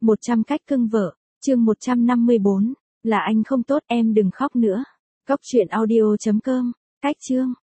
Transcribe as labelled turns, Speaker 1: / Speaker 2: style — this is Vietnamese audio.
Speaker 1: 100 cách cưng vợ, chương 154, là anh không tốt em đừng khóc nữa. Cóc truyện audio.com, cách chương.